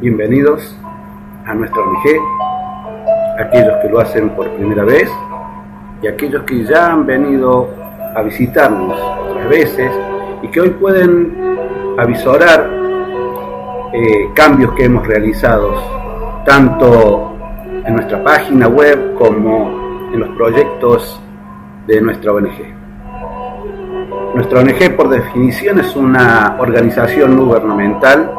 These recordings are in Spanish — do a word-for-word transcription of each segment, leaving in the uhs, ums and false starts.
Bienvenidos a nuestra O N G, aquellos que lo hacen por primera vez y aquellos que ya han venido a visitarnos otras veces y que hoy pueden avisorar eh, cambios que hemos realizado tanto en nuestra página web como en los proyectos de nuestra O N G. Nuestra O N G, por definición, es una organización no gubernamental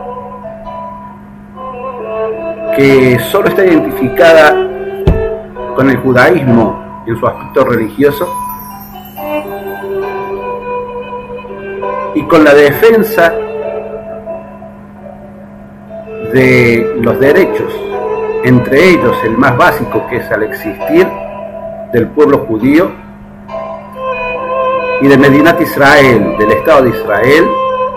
que solo está identificada con el judaísmo en su aspecto religioso y con la defensa de los derechos, entre ellos el más básico, que es al existir del pueblo judío y de Medinat Israel, del Estado de Israel,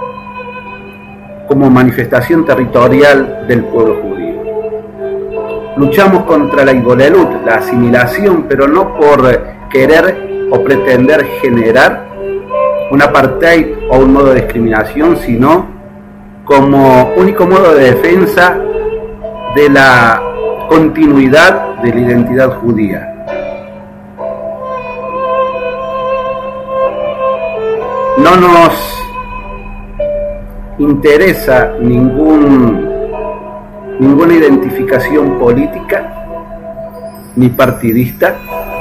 como manifestación territorial del pueblo judío. Luchamos contra la igolelut, la asimilación, pero no por querer o pretender generar un apartheid o un modo de discriminación, sino como único modo de defensa de la continuidad de la identidad judía. No nos interesa ningún, ninguna identificación política ni partidista,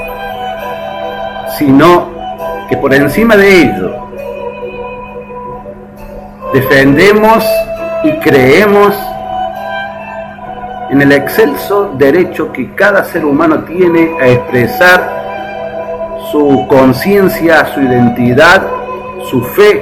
sino que por encima de ello defendemos y creemos en el excelso derecho que cada ser humano tiene a expresar su conciencia, su identidad, su fe,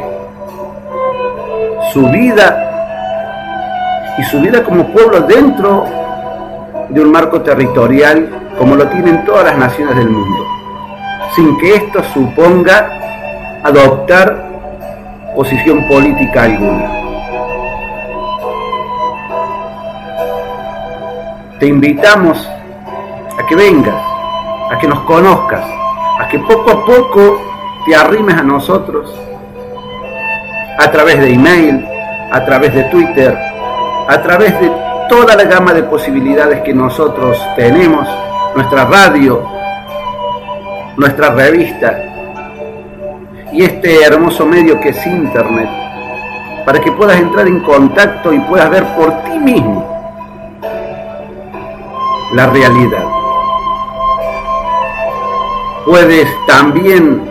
su vida y su vida como pueblo dentro de un marco territorial como lo tienen todas las naciones del mundo, sin que esto suponga adoptar posición política alguna. Te invitamos a que vengas, a que nos conozcas, a que poco a poco te arrimes a nosotros a través de email, a través de Twitter, a través de toda la gama de posibilidades que nosotros tenemos, nuestra radio, nuestra revista y este hermoso medio que es Internet, para que puedas entrar en contacto y puedas ver por ti mismo la realidad. Puedes también,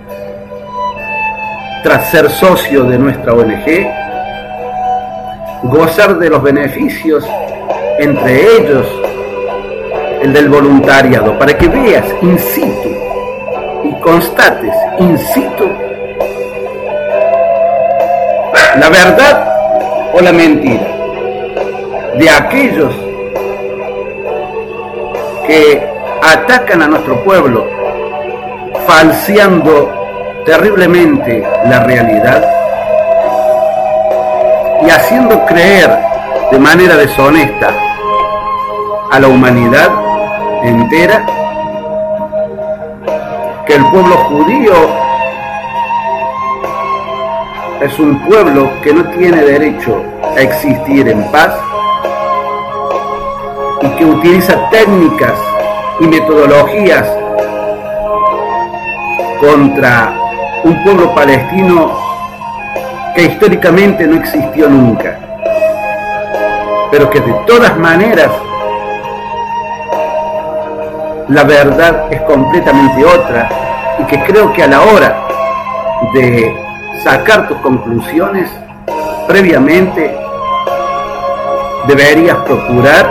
tras ser socio de nuestra O N G, gozar de los beneficios, entre ellos el del voluntariado, para que veas in situ y constates in situ la verdad o la mentira de aquellos que atacan a nuestro pueblo falseando terriblemente la realidad y haciendo creer de manera deshonesta a la humanidad entera que el pueblo judío es un pueblo que no tiene derecho a existir en paz y que utiliza técnicas y metodologías contra un pueblo palestino que históricamente no existió nunca, pero que de todas maneras la verdad es completamente otra, y que creo que a la hora de sacar tus conclusiones previamente deberías procurar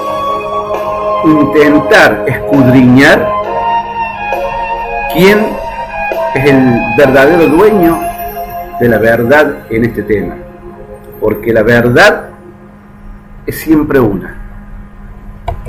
intentar escudriñar quién es el verdadero dueño de la verdad en este tema, porque la verdad es siempre una.